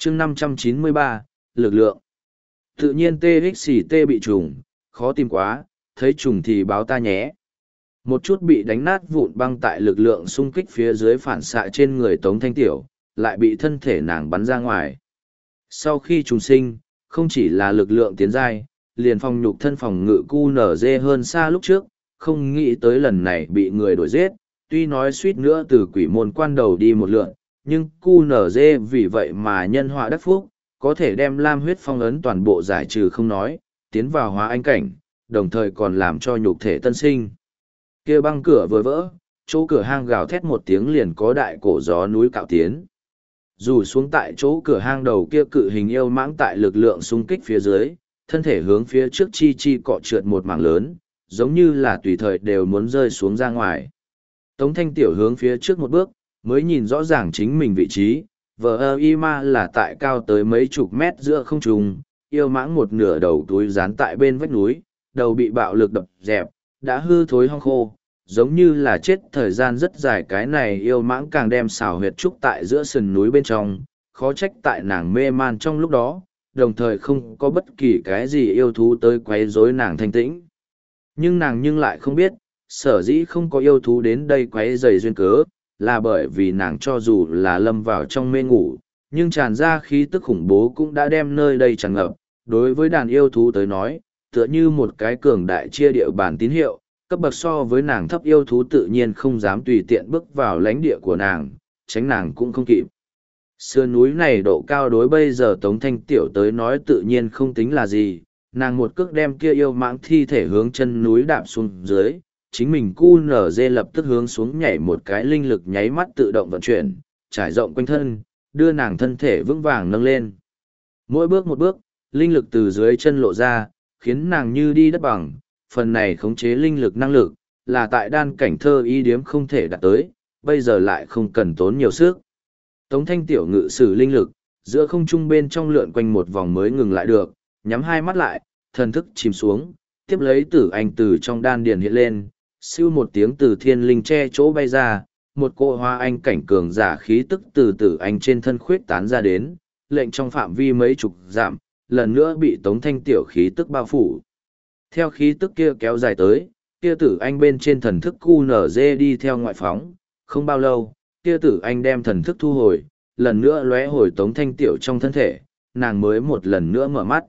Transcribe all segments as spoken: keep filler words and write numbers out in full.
chương năm trăm chín mươi ba, lực lượng. Tự nhiên tê ích xì tê bị trùng, khó tìm quá, thấy trùng thì báo ta nhé. Một chút bị đánh nát vụn băng tại lực lượng xung kích phía dưới phản xạ trên người Tống Thanh Tiểu, lại bị thân thể nàng bắn ra ngoài. Sau khi trùng sinh, không chỉ là lực lượng tiến giai, liền phòng nhục thân phòng ngự cu nở dê hơn xa lúc trước, không nghĩ tới lần này bị người đuổi giết, tuy nói suýt nữa từ quỷ môn quan đầu đi một lượn, nhưng cu nở dê vì vậy mà nhân họa đắc phúc, có thể đem lam huyết phong ấn toàn bộ giải trừ không nói, tiến vào hóa anh cảnh, đồng thời còn làm cho nhục thể tân sinh. Kia băng cửa vừa vỡ, chỗ cửa hang gào thét một tiếng liền có đại cổ gió núi cạo tiến. Dù xuống tại chỗ cửa hang đầu kia cự hình yêu mãng tại lực lượng xung kích phía dưới, thân thể hướng phía trước chi chi cọ trượt một mảng lớn, giống như là tùy thời đều muốn rơi xuống ra ngoài. Tống Thanh Tiểu hướng phía trước một bước, mới nhìn rõ ràng chính mình vị trí, vờ ơ y ma là tại cao tới mấy chục mét giữa không trung, yêu mãng một nửa đầu túi dán tại bên vách núi, đầu bị bạo lực đập dẹp, đã hư thối hong khô, giống như là chết thời gian rất dài. Cái này yêu mãng càng đem xào huyệt trúc tại giữa sườn núi bên trong, khó trách tại nàng mê man trong lúc đó, đồng thời không có bất kỳ cái gì yêu thú tới quấy rối nàng thanh tĩnh. Nhưng nàng nhưng lại không biết, sở dĩ không có yêu thú đến đây quấy rầy duyên cớ, là bởi vì nàng cho dù là lâm vào trong mê ngủ, nhưng tràn ra khí tức khủng bố cũng đã đem nơi đây tràn ngập. Đối với đàn yêu thú tới nói, tựa như một cái cường đại chia địa bàn tín hiệu, cấp bậc so với nàng thấp yêu thú tự nhiên không dám tùy tiện bước vào lãnh địa của nàng, tránh nàng cũng không kịp. Sườn núi này độ cao đối bây giờ Tống Thanh Tiểu tới nói tự nhiên không tính là gì, nàng một cước đem kia yêu mãng thi thể hướng chân núi đạp xuống dưới, chính mình cu nở dê lập tức hướng xuống nhảy một cái, linh lực nháy mắt tự động vận chuyển, trải rộng quanh thân, đưa nàng thân thể vững vàng nâng lên. Mỗi bước một bước, linh lực từ dưới chân lộ ra, khiến nàng như đi đất bằng, phần này khống chế linh lực năng lực, là tại đan cảnh thơ y điếm không thể đạt tới, bây giờ lại không cần tốn nhiều sức. Tống Thanh Tiểu ngự sử linh lực, giữa không trung bên trong lượn quanh một vòng mới ngừng lại được, nhắm hai mắt lại, thần thức chìm xuống, tiếp lấy tử anh từ trong đan điền hiện lên, siêu một tiếng từ thiên linh che chỗ bay ra, một cỗ hoa anh cảnh cường giả khí tức từ tử anh trên thân khuyết tán ra đến, lệnh trong phạm vi mấy chục dặm, lần nữa bị Tống Thanh Tiểu khí tức bao phủ. Theo khí tức kia kéo dài tới, kia tử anh bên trên thần thức cu nở dê đi theo ngoại phóng, không bao lâu, kia tử anh đem thần thức thu hồi, lần nữa lóe hồi Tống Thanh Tiểu trong thân thể, nàng mới một lần nữa mở mắt.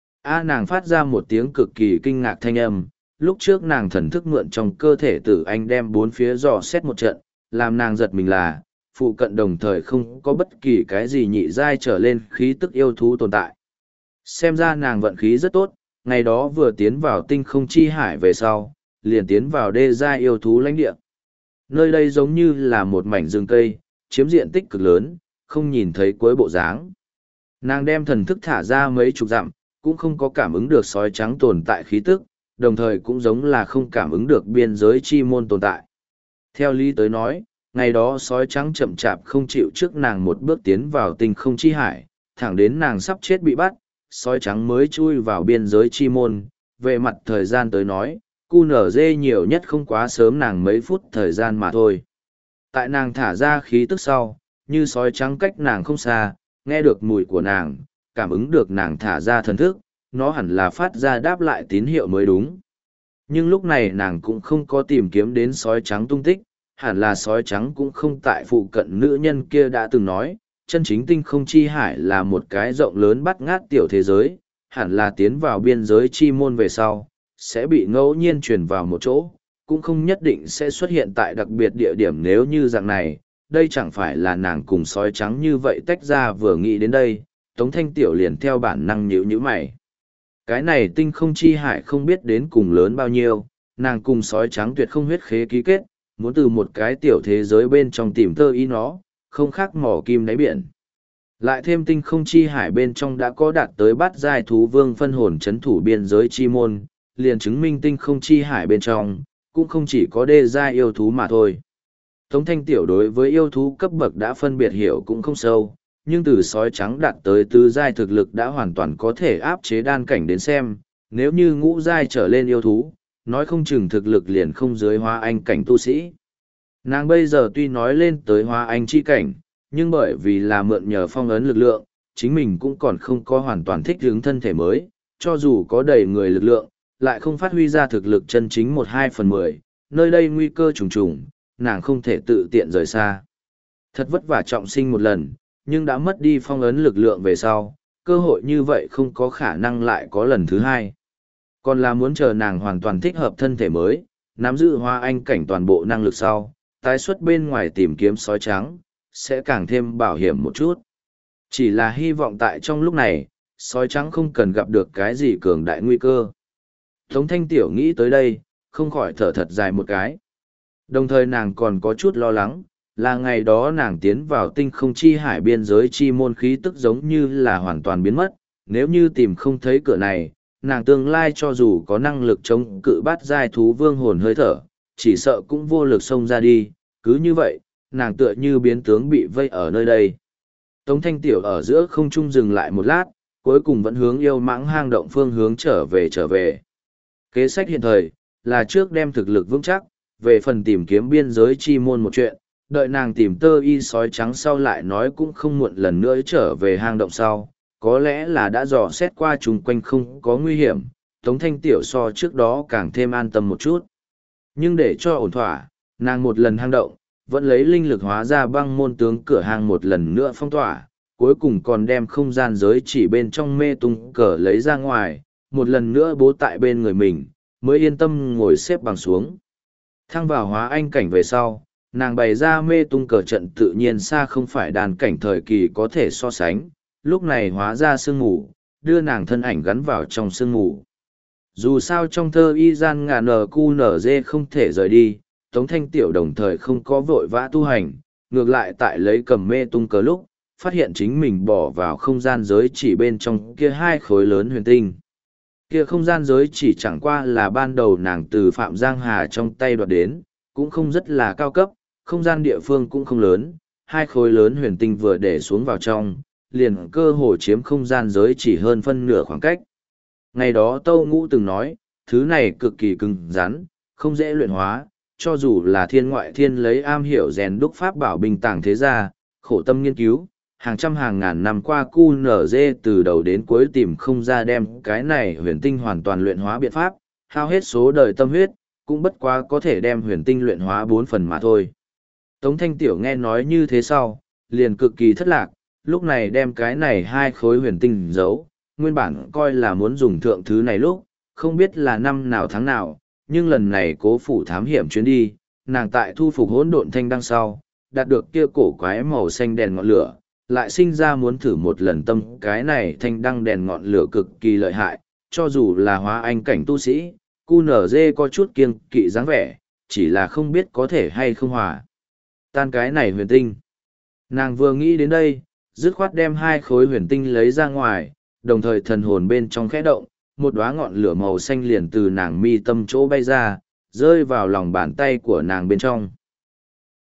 A nàng phát ra một tiếng cực kỳ kinh ngạc thanh âm, lúc trước nàng thần thức mượn trong cơ thể tử anh đem bốn phía dò xét một trận, làm nàng giật mình là, phụ cận đồng thời không có bất kỳ cái gì nhị giai trở lên khí tức yêu thú tồn tại. Xem ra nàng vận khí rất tốt, ngày đó vừa tiến vào tinh không chi hải về sau, liền tiến vào đê giai yêu thú lãnh địa. Nơi đây giống như là một mảnh rừng cây, chiếm diện tích cực lớn, không nhìn thấy cuối bộ dáng. Nàng đem thần thức thả ra mấy chục dặm, cũng không có cảm ứng được sói trắng tồn tại khí tức, đồng thời cũng giống là không cảm ứng được biên giới chi môn tồn tại. Theo lý tới nói, ngày đó sói trắng chậm chạp không chịu trước nàng một bước tiến vào tinh không chi hải, thẳng đến nàng sắp chết bị bắt, sói trắng mới chui vào biên giới chi môn. Về mặt thời gian tới nói, cu nở dê nhiều nhất không quá sớm nàng mấy phút thời gian mà thôi. Tại nàng thả ra khí tức sau, như sói trắng cách nàng không xa, nghe được mùi của nàng, cảm ứng được nàng thả ra thần thức, nó hẳn là phát ra đáp lại tín hiệu mới đúng. Nhưng lúc này nàng cũng không có tìm kiếm đến sói trắng tung tích, hẳn là sói trắng cũng không tại phụ cận nữ nhân kia đã từng nói, chân chính tinh không chi hải là một cái rộng lớn bắt ngát tiểu thế giới, hẳn là tiến vào biên giới chi môn về sau, sẽ bị ngẫu nhiên truyền vào một chỗ, cũng không nhất định sẽ xuất hiện tại đặc biệt địa điểm. Nếu như dạng này, đây chẳng phải là nàng cùng sói trắng như vậy tách ra. Vừa nghĩ đến đây, Tống Thanh Tiểu liền theo bản năng nhíu nhíu mày. Cái này tinh không chi hải không biết đến cùng lớn bao nhiêu, nàng cùng sói trắng tuyệt không huyết khế ký kết, muốn từ một cái tiểu thế giới bên trong tìm tơ ý nó, không khác mỏ kim đáy biển. Lại thêm tinh không chi hải bên trong đã có đạt tới bát giai thú vương phân hồn chấn thủ biên giới chi môn, liền chứng minh tinh không chi hải bên trong, cũng không chỉ có đê giai yêu thú mà thôi. Tống Thanh Tiểu đối với yêu thú cấp bậc đã phân biệt hiểu cũng không sâu, nhưng từ sói trắng đạt tới tứ giai thực lực đã hoàn toàn có thể áp chế đan cảnh đến xem, nếu như ngũ giai trở lên yêu thú, nói không chừng thực lực liền không dưới hóa anh cảnh tu sĩ. Nàng bây giờ tuy nói lên tới hóa anh chi cảnh, nhưng bởi vì là mượn nhờ phong ấn lực lượng, chính mình cũng còn không có hoàn toàn thích ứng thân thể mới, cho dù có đầy người lực lượng, lại không phát huy ra thực lực chân chính một hai phần mười, nơi đây nguy cơ trùng trùng, nàng không thể tự tiện rời xa. Thật vất vả trọng sinh một lần, nhưng đã mất đi phong ấn lực lượng về sau, cơ hội như vậy không có khả năng lại có lần thứ hai. Còn là muốn chờ nàng hoàn toàn thích hợp thân thể mới, nắm giữ hoa anh cảnh toàn bộ năng lực sau, tái xuất bên ngoài tìm kiếm sói trắng, sẽ càng thêm bảo hiểm một chút. Chỉ là hy vọng tại trong lúc này, sói trắng không cần gặp được cái gì cường đại nguy cơ. Tống Thanh Tiểu nghĩ tới đây, không khỏi thở thật dài một cái. Đồng thời nàng còn có chút lo lắng, là ngày đó nàng tiến vào tinh không chi hải biên giới chi môn khí tức giống như là hoàn toàn biến mất, nếu như tìm không thấy cửa này, nàng tương lai cho dù có năng lực chống cự bát giai thú vương hồn hơi thở, chỉ sợ cũng vô lực xông ra đi, cứ như vậy, nàng tựa như biến tướng bị vây ở nơi đây. Tống Thanh Tiểu ở giữa không trung dừng lại một lát, cuối cùng vẫn hướng yêu mãng hang động phương hướng trở về trở về. Kế sách hiện thời, là trước đem thực lực vững chắc, về phần tìm kiếm biên giới chi môn một chuyện, đợi nàng tìm tơ y sói trắng sau lại nói cũng không muộn lần nữa trở về hang động sau, có lẽ là đã dò xét qua chung quanh không có nguy hiểm, Tống Thanh Tiểu so trước đó càng thêm an tâm một chút. Nhưng để cho ổn thỏa, nàng một lần hang động, vẫn lấy linh lực hóa ra băng môn tướng cửa hàng một lần nữa phong tỏa, cuối cùng còn đem không gian giới chỉ bên trong mê tung cờ lấy ra ngoài, một lần nữa bố tại bên người mình, mới yên tâm ngồi xếp bằng xuống. Thăng vào hóa anh cảnh về sau, nàng bày ra mê tung cờ trận tự nhiên xa không phải đàn cảnh thời kỳ có thể so sánh, lúc này hóa ra sương mù, đưa nàng thân ảnh gắn vào trong sương mù. Dù sao trong thơ y gian ngà nờ cu nở dê không thể rời đi, Tống Thanh Tiểu đồng thời không có vội vã tu hành, ngược lại tại lấy cầm mê tung cờ lúc, phát hiện chính mình bỏ vào không gian giới chỉ bên trong kia hai khối lớn huyền tinh. Kia không gian giới chỉ chẳng qua là ban đầu nàng từ Phạm Giang Hà trong tay đoạt đến, cũng không rất là cao cấp, không gian địa phương cũng không lớn, hai khối lớn huyền tinh vừa để xuống vào trong, liền cơ hồ chiếm không gian giới chỉ hơn phân nửa khoảng cách. Ngày đó Tâu Ngũ từng nói, thứ này cực kỳ cứng rắn, không dễ luyện hóa, cho dù là thiên ngoại thiên lấy am hiểu rèn đúc pháp bảo bình tàng thế gia, khổ tâm nghiên cứu, hàng trăm hàng ngàn năm qua cu nở dê từ đầu đến cuối tìm không ra đem cái này huyền tinh hoàn toàn luyện hóa biện pháp, hao hết số đời tâm huyết, cũng bất quá có thể đem huyền tinh luyện hóa bốn phần mà thôi. Tống Thanh Tiểu nghe nói như thế sau, liền cực kỳ thất lạc, lúc này đem cái này hai khối huyền tinh giấu, nguyên bản coi là muốn dùng thượng thứ này lúc, không biết là năm nào tháng nào, nhưng lần này cố phủ thám hiểm chuyến đi, nàng tại thu phục hỗn độn thanh đăng sau, đạt được kia cổ quái màu xanh đèn ngọn lửa, lại sinh ra muốn thử một lần tâm cái này thanh đăng đèn ngọn lửa cực kỳ lợi hại, cho dù là hóa anh cảnh tu sĩ, cu nở dê có chút kiêng kỵ dáng vẻ, chỉ là không biết có thể hay không hòa. Tan cái này huyền tinh. Nàng vừa nghĩ đến đây, dứt khoát đem hai khối huyền tinh lấy ra ngoài, đồng thời thần hồn bên trong khẽ động, một đóa ngọn lửa màu xanh liền từ nàng mi tâm chỗ bay ra, rơi vào lòng bàn tay của nàng bên trong.